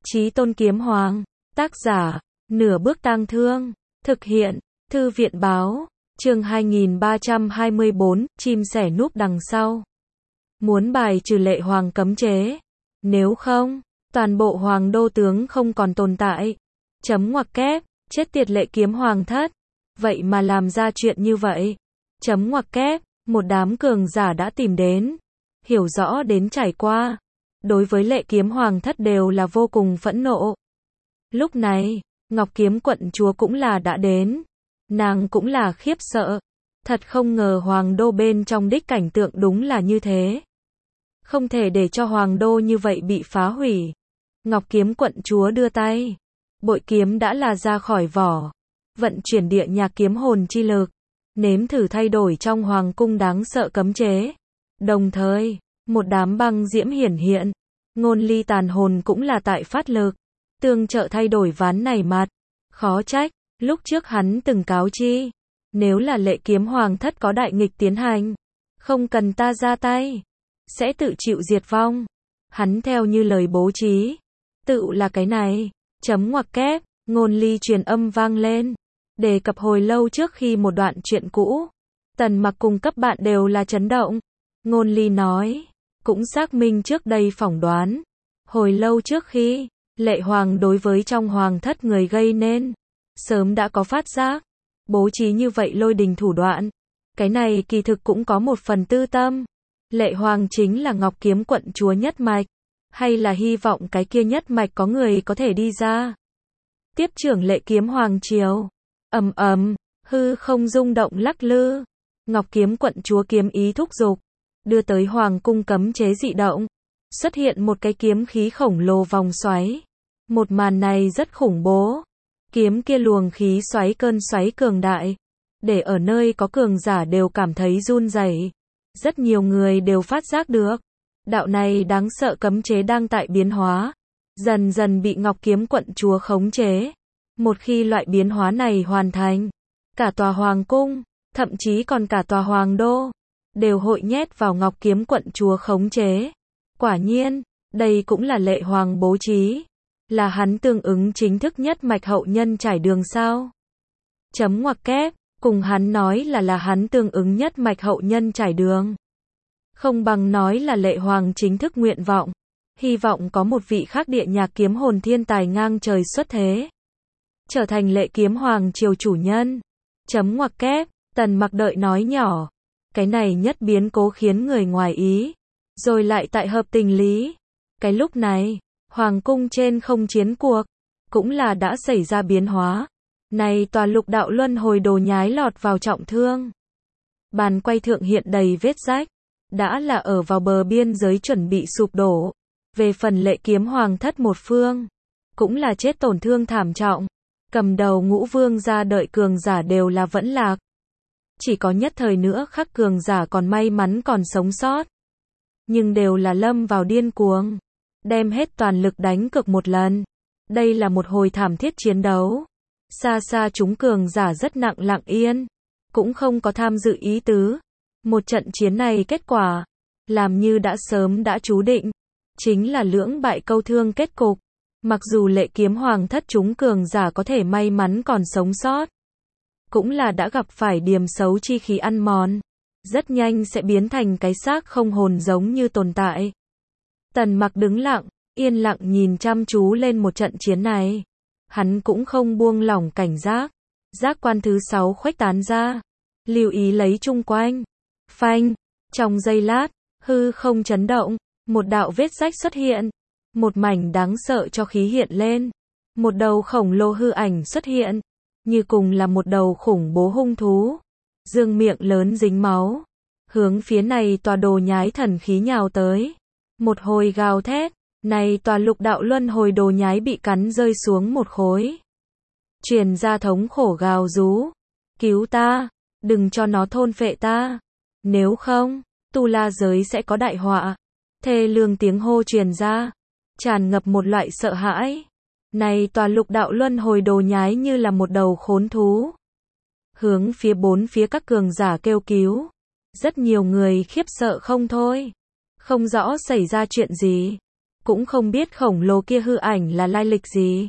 Chí Tôn Kiếm Hoàng. Tác giả, Nửa Bước Tang Thương. Thực hiện, Thư viện Báo. Chương 2324, chim sẻ núp đằng sau. Muốn bài trừ lệ hoàng cấm chế. Nếu không, toàn bộ hoàng đô tướng không còn tồn tại. Chấm ngoặc kép, chết tiệt lệ kiếm hoàng thất. Vậy mà làm ra chuyện như vậy. Chấm ngoặc kép, một đám cường giả đã tìm đến. Hiểu rõ đến trải qua. Đối với lệ kiếm hoàng thất đều là vô cùng phẫn nộ. Lúc này, Ngọc Kiếm quận chúa cũng là đã đến. Nàng cũng là khiếp sợ. Thật không ngờ hoàng đô bên trong đích cảnh tượng đúng là như thế. Không thể để cho hoàng đô như vậy bị phá hủy. Ngọc Kiếm quận chúa đưa tay. Bội kiếm đã là ra khỏi vỏ. Vận chuyển địa nhạc kiếm hồn chi lực. Nếm thử thay đổi trong hoàng cung đáng sợ cấm chế. Đồng thời, một đám băng diễm hiển hiện. Ngôn ly tàn hồn cũng là tại phát lực. Tương trợ thay đổi ván này mặt. Khó trách, lúc trước hắn từng cáo chi. Nếu là lệ kiếm hoàng thất có đại nghịch tiến hành. Không cần ta ra tay. Sẽ tự chịu diệt vong. Hắn theo như lời bố trí. Tự là cái này. Chấm ngoặc kép, ngôn ly truyền âm vang lên. Đề cập hồi lâu trước khi một đoạn chuyện cũ. Tần Mặc cùng cấp bạn đều là chấn động. Ngôn ly nói. Cũng xác minh trước đây phỏng đoán. Hồi lâu trước khi, lệ hoàng đối với trong hoàng thất người gây nên. Sớm đã có phát giác. Bố trí như vậy lôi đình thủ đoạn. Cái này kỳ thực cũng có một phần tư tâm. Lệ hoàng chính là Ngọc Kiếm quận chúa nhất mạch. Hay là hy vọng cái kia nhất mạch có người có thể đi ra. Tiếp trưởng lệ kiếm hoàng triều. Ầm ầm, hư không rung động lắc lư. Ngọc Kiếm quận chúa kiếm ý thúc giục. Đưa tới hoàng cung cấm chế dị động. Xuất hiện một cái kiếm khí khổng lồ vòng xoáy. Một màn này rất khủng bố. Kiếm kia luồng khí xoáy cơn xoáy cường đại. Để ở nơi có cường giả đều cảm thấy run rẩy. Rất nhiều người đều phát giác được. Đạo này đáng sợ cấm chế đang tại biến hóa. Dần dần bị Ngọc Kiếm quận chúa khống chế. Một khi loại biến hóa này hoàn thành. Cả tòa hoàng cung, thậm chí còn cả tòa hoàng đô. Đều hội nhét vào Ngọc Kiếm quận chúa khống chế. Quả nhiên, đây cũng là lệ hoàng bố trí. Là hắn tương ứng chính thức nhất mạch hậu nhân trải đường sao? Chấm ngoặc kép, cùng hắn nói là hắn tương ứng nhất mạch hậu nhân trải đường. Không bằng nói là lệ hoàng chính thức nguyện vọng. Hy vọng có một vị khác địa nhạc kiếm hồn thiên tài ngang trời xuất thế. Trở thành lệ kiếm hoàng triều chủ nhân. Chấm ngoặc kép, Tần Mặc đợi nói nhỏ. Cái này nhất biến cố khiến người ngoài ý. Rồi lại tại hợp tình lý. Cái lúc này, hoàng cung trên không chiến cuộc. Cũng là đã xảy ra biến hóa. Này tòa lục đạo luân hồi đồ nhái lọt vào trọng thương. Bàn quay thượng hiện đầy vết rách. Đã là ở vào bờ biên giới chuẩn bị sụp đổ. Về phần lệ kiếm hoàng thất một phương. Cũng là chết tổn thương thảm trọng. Cầm đầu Ngũ Vương gia đợi cường giả đều là vẫn lạc. Chỉ có nhất thời nữa khắc cường giả còn may mắn còn sống sót. Nhưng đều là lâm vào điên cuồng. Đem hết toàn lực đánh cược một lần. Đây là một hồi thảm thiết chiến đấu. Xa xa chúng cường giả rất nặng lặng yên. Cũng không có tham dự ý tứ. Một trận chiến này kết quả. Làm như đã sớm đã chú định. Chính là lưỡng bại câu thương kết cục. Mặc dù lệ kiếm hoàng thất chúng cường giả có thể may mắn còn sống sót. Cũng là đã gặp phải điểm xấu chi khí ăn mòn. Rất nhanh sẽ biến thành cái xác không hồn giống như tồn tại. Tần Mặc đứng lặng, yên lặng nhìn chăm chú lên một trận chiến này. Hắn cũng không buông lỏng cảnh giác. Giác quan thứ 6 khuếch tán ra. Lưu ý lấy chung quanh. Phanh, trong giây lát, hư không chấn động. Một đạo vết rách xuất hiện. Một mảnh đáng sợ cho khí hiện lên. Một đầu khổng lồ hư ảnh xuất hiện. Như cùng là một đầu khủng bố hung thú. Dương miệng lớn dính máu. Hướng phía này tòa đồ nhái thần khí nhào tới. Một hồi gào thét. Này tòa lục đạo luân hồi đồ nhái bị cắn rơi xuống một khối. Truyền ra thống khổ gào rú. Cứu ta. Đừng cho nó thôn phệ ta. Nếu không, tu la giới sẽ có đại họa. Thê lương tiếng hô truyền ra. Tràn ngập một loại sợ hãi. Này tòa lục đạo luân hồi đồ nhái như là một đầu khốn thú. Hướng phía bốn phía các cường giả kêu cứu. Rất nhiều người khiếp sợ không thôi. Không rõ xảy ra chuyện gì. cũng không biết khổng lồ kia hư ảnh là lai lịch gì.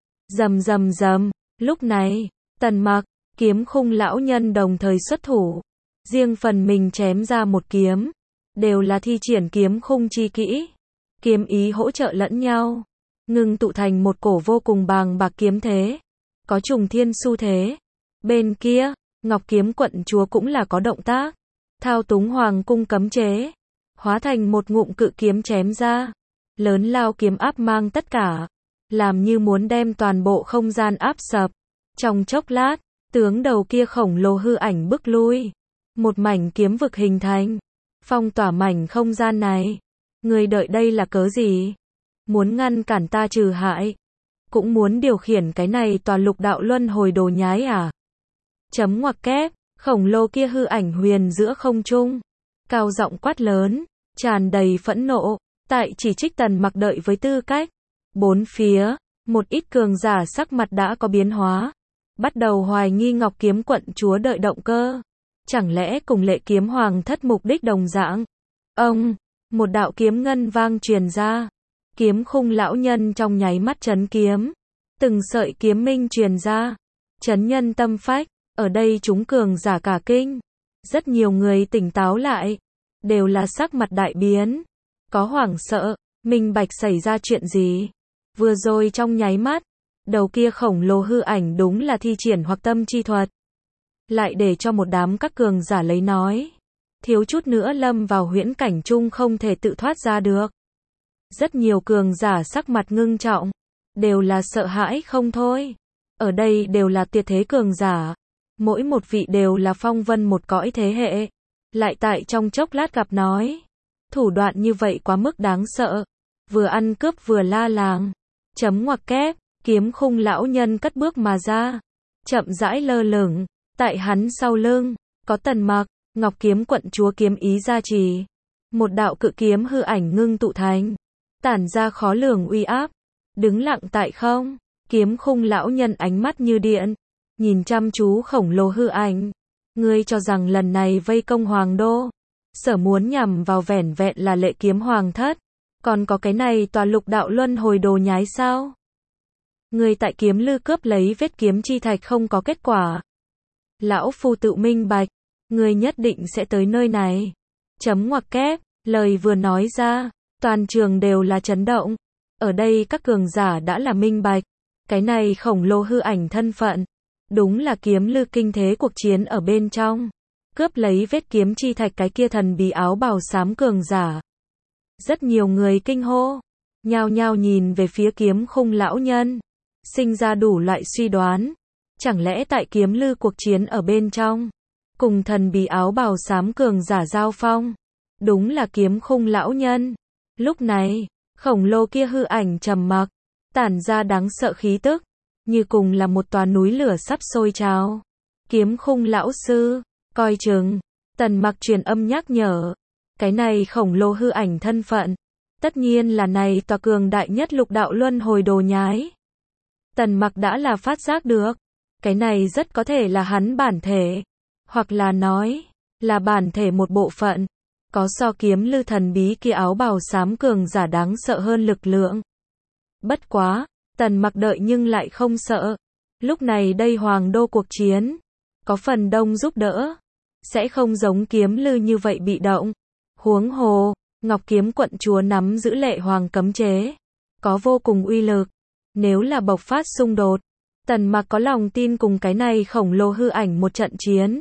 Rầm rầm rầm, lúc này, Tần Mặc, Kiếm Khung lão nhân đồng thời xuất thủ, riêng phần mình chém ra một kiếm, đều là thi triển kiếm khung chi kỹ, kiếm ý hỗ trợ lẫn nhau, ngưng tụ thành một cổ vô cùng bàng bạc kiếm thế, có trùng thiên xu thế. Bên kia, Ngọc Kiếm quận chúa cũng là có động tác, thao túng hoàng cung cấm chế, hóa thành một ngụm cự kiếm chém ra, lớn lao kiếm áp mang tất cả, làm như muốn đem toàn bộ không gian áp sập. Trong chốc lát, tướng đầu kia khổng lồ hư ảnh bước lui, một mảnh kiếm vực hình thành, phong tỏa mảnh không gian này. Người đợi đây là cớ gì? Muốn ngăn cản ta trừ hại? Cũng muốn điều khiển cái này tòa lục đạo luân hồi đồ nhái à? Chấm ngoặc kép, khổng lồ kia hư ảnh huyền giữa không trung, cao giọng quát lớn, tràn đầy phẫn nộ, tại chỉ trích Tần Mặc đợi với tư cách. Bốn phía, một ít cường giả sắc mặt đã có biến hóa, bắt đầu hoài nghi Ngọc Kiếm quận chúa đợi động cơ. Chẳng lẽ cùng Lệ Kiếm Hoàng thất mục đích đồng dạng? Ông, một đạo kiếm ngân vang truyền ra, Kiếm Khung lão nhân trong nháy mắt chấn kiếm, từng sợi kiếm minh truyền ra, chấn nhân tâm phách. Ở đây chúng cường giả cả kinh, rất nhiều người tỉnh táo lại, đều là sắc mặt đại biến, có hoảng sợ, minh bạch xảy ra chuyện gì. Vừa rồi trong nháy mắt, đầu kia khổng lồ hư ảnh đúng là thi triển hoặc tâm chi thuật, lại để cho một đám các cường giả lấy nói, thiếu chút nữa lâm vào huyễn cảnh chung không thể tự thoát ra được. Rất nhiều cường giả sắc mặt ngưng trọng, đều là sợ hãi không thôi. Ở đây đều là tuyệt thế cường giả, mỗi một vị đều là phong vân một cõi thế hệ, lại tại trong chốc lát gặp nói, thủ đoạn như vậy quá mức đáng sợ, vừa ăn cướp vừa la làng. Chấm ngoặc kép, Kiếm Khung lão nhân cất bước mà ra, chậm rãi lơ lửng, tại hắn sau lưng, có Tần Mặc, Ngọc Kiếm quận chúa kiếm ý gia trì, một đạo cự kiếm hư ảnh ngưng tụ thành, tản ra khó lường uy áp, đứng lặng tại không. Kiếm Khung lão nhân ánh mắt như điện, nhìn chăm chú khổng lồ hư ảnh. Ngươi cho rằng lần này vây công hoàng đô, sở muốn nhằm vào vẻn vẹn là Lệ Kiếm Hoàng thất, còn có cái này tòa lục đạo luân hồi đồ nhái sao? Ngươi tại Kiếm Lư cướp lấy vết kiếm chi thạch không có kết quả. Lão phu tự minh bạch, ngươi nhất định sẽ tới nơi này. Chấm ngoặc kép, lời vừa nói ra, toàn trường đều là chấn động. Ở đây các cường giả đã là minh bạch, cái này khổng lồ hư ảnh thân phận, đúng là Kiếm Lư kinh thế cuộc chiến ở bên trong, cướp lấy vết kiếm chi thạch cái kia thần bí áo bào xám cường giả. Rất nhiều người kinh hô, nhao nhao nhìn về phía Kiếm Khung lão nhân, sinh ra đủ loại suy đoán, chẳng lẽ tại Kiếm Lư cuộc chiến ở bên trong, cùng thần bí áo bào xám cường giả giao phong, đúng là Kiếm Khung lão nhân. Lúc này, khổng lồ kia hư ảnh trầm mặc, tản ra đáng sợ khí tức, như cùng là một tòa núi lửa sắp sôi trào. Kiếm Khung lão sư, coi chừng. Tần Mặc truyền âm nhắc nhở, cái này khổng lồ hư ảnh thân phận, tất nhiên là này tòa cường đại nhất lục đạo luân hồi đồ nhái. Tần Mặc đã là phát giác được, cái này rất có thể là hắn bản thể, hoặc là nói, là bản thể một bộ phận, có so Kiếm Lư thần bí kia áo bào xám cường giả đáng sợ hơn lực lượng. Bất quá, Tần Mặc đợi nhưng lại không sợ. Lúc này đây hoàng đô cuộc chiến, có phần đông giúp đỡ, sẽ không giống Kiếm Lư như vậy bị động. Huống hồ, Ngọc Kiếm quận chúa nắm giữ Lệ Hoàng cấm chế, có vô cùng uy lực. Nếu là bộc phát xung đột, Tần Mặc có lòng tin cùng cái này khổng lồ hư ảnh một trận chiến.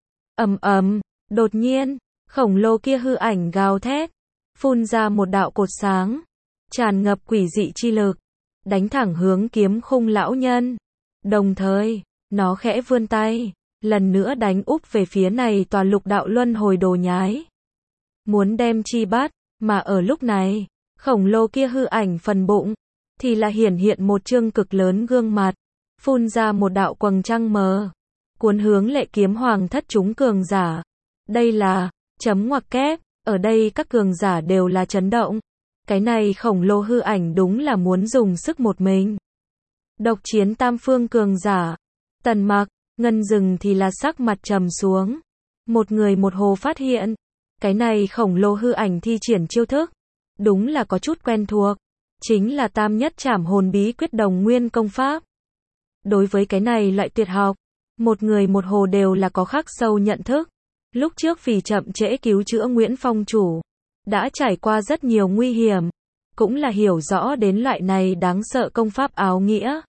Ầm ầm, đột nhiên, khổng lồ kia hư ảnh gào thét, phun ra một đạo cột sáng, tràn ngập quỷ dị chi lực, đánh thẳng hướng Kiếm Khung lão nhân. Đồng thời, nó khẽ vươn tay, lần nữa đánh úp về phía này tòa lục đạo luân hồi đồ nhái, muốn đem chi bắt. Mà ở lúc này, khổng lồ kia hư ảnh phần bụng, thì là hiển hiện một trương cực lớn gương mặt, phun ra một đạo quầng trăng mờ, cuốn hướng Lệ Kiếm Hoàng thất chúng cường giả. Đây là, chấm ngoặc kép, ở đây các cường giả đều là chấn động. Cái này khổng lồ hư ảnh đúng là muốn dùng sức một mình độc chiến tam phương cường giả. Tần Mặc, Ngân Dừng thì là sắc mặt trầm xuống. Một người một hồ phát hiện, cái này khổng lồ hư ảnh thi triển chiêu thức, đúng là có chút quen thuộc. Chính là tam nhất trảm hồn bí quyết đồng nguyên công pháp. Đối với cái này loại tuyệt học, một người một hồ đều là có khắc sâu nhận thức. Lúc trước vì chậm trễ cứu chữa Nguyễn Phong chủ, đã trải qua rất nhiều nguy hiểm, cũng là hiểu rõ đến loại này đáng sợ công pháp áo nghĩa.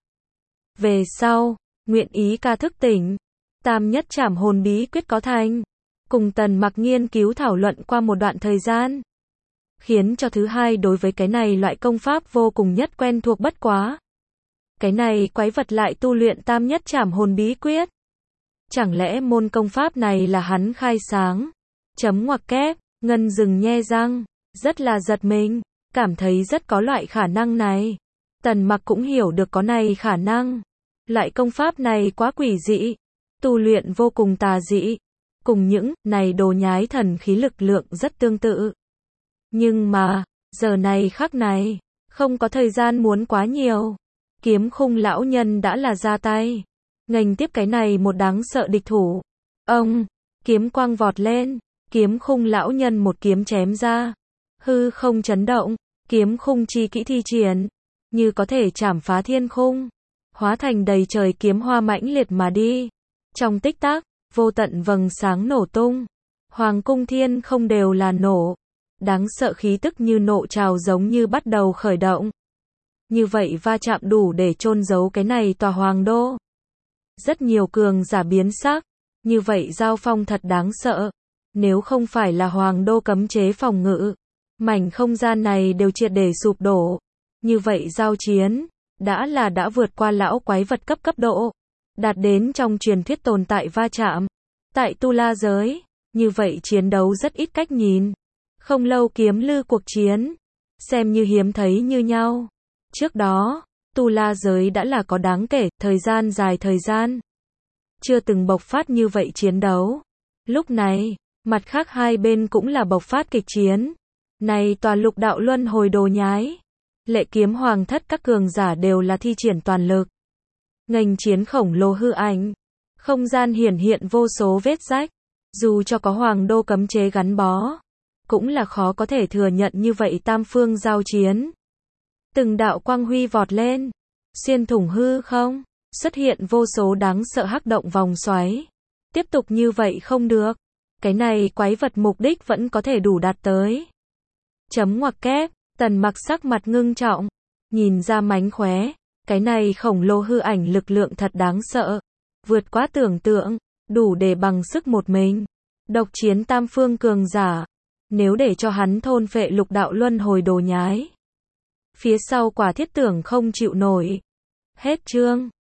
Về sau, nguyện ý ca thức tỉnh, tam nhất trảm hồn bí quyết có thành, cùng Tần Mặc nghiên cứu thảo luận qua một đoạn thời gian, khiến cho thứ hai đối với cái này loại công pháp vô cùng nhất quen thuộc bất quá. Cái này quái vật lại tu luyện tam nhất trảm hồn bí quyết. Chẳng lẽ môn công pháp này là hắn khai sáng? Chấm ngoặc kép, Ngân dừng nhe răng, rất là giật mình, cảm thấy rất có loại khả năng này. Tần Mặc cũng hiểu được có này khả năng. Loại công pháp này quá quỷ dị, tu luyện vô cùng tà dị, cùng những này đồ nhái thần khí lực lượng rất tương tự. Nhưng mà, giờ này khắc này, không có thời gian muốn quá nhiều. Kiếm khung lão nhân đã là ra tay, nghênh tiếp cái này một đáng sợ địch thủ. Ông, kiếm quang vọt lên, kiếm khung lão nhân một kiếm chém ra. Hư không chấn động, kiếm khung chi kỹ thi triển, như có thể chảm phá thiên khung, hóa thành đầy trời kiếm hoa mãnh liệt mà đi. Trong tích tắc, vô tận vầng sáng nổ tung, hoàng cung thiên không đều là nổ. Đáng sợ khí tức như nộ trào giống như bắt đầu khởi động. Như vậy va chạm đủ để chôn giấu cái này tòa hoàng đô. Rất nhiều cường giả biến sắc, như vậy giao phong thật đáng sợ. Nếu không phải là hoàng đô cấm chế phòng ngự, mảnh không gian này đều triệt để sụp đổ. Như vậy giao chiến, đã vượt qua lão quái vật cấp độ, đạt đến trong truyền thuyết tồn tại va chạm. Tại Tu La giới, như vậy chiến đấu rất ít cách nhìn. Không lâu kiếm lư cuộc chiến, xem như hiếm thấy như nhau. Trước đó, Tu La giới đã là có đáng kể, dài thời gian chưa từng bộc phát như vậy chiến đấu. Lúc này, mặt khác hai bên cũng là bộc phát kịch chiến. Này tòa lục đạo luân hồi đồ nhái, Lệ Kiếm Hoàng thất các cường giả đều là thi triển toàn lực. Nghênh chiến khổng lồ hư ảnh, không gian hiển hiện vô số vết rách, dù cho có hoàng đô cấm chế gắn bó, cũng là khó có thể thừa nhận như vậy tam phương giao chiến. Từng đạo quang huy vọt lên, xuyên thủng hư không, xuất hiện vô số đáng sợ hắc động vòng xoáy. Tiếp tục như vậy không được, cái này quái vật mục đích vẫn có thể đủ đạt tới. Chấm ngoặc kép, Tần Mặc sắc mặt ngưng trọng, nhìn ra mánh khóe, cái này khổng lồ hư ảnh lực lượng thật đáng sợ, vượt quá tưởng tượng, đủ để bằng sức một mình độc chiến tam phương cường giả. Nếu để cho hắn thôn phệ lục đạo luân hồi đồ nhái, phía sau quả thiết tưởng không chịu nổi. Hết chương.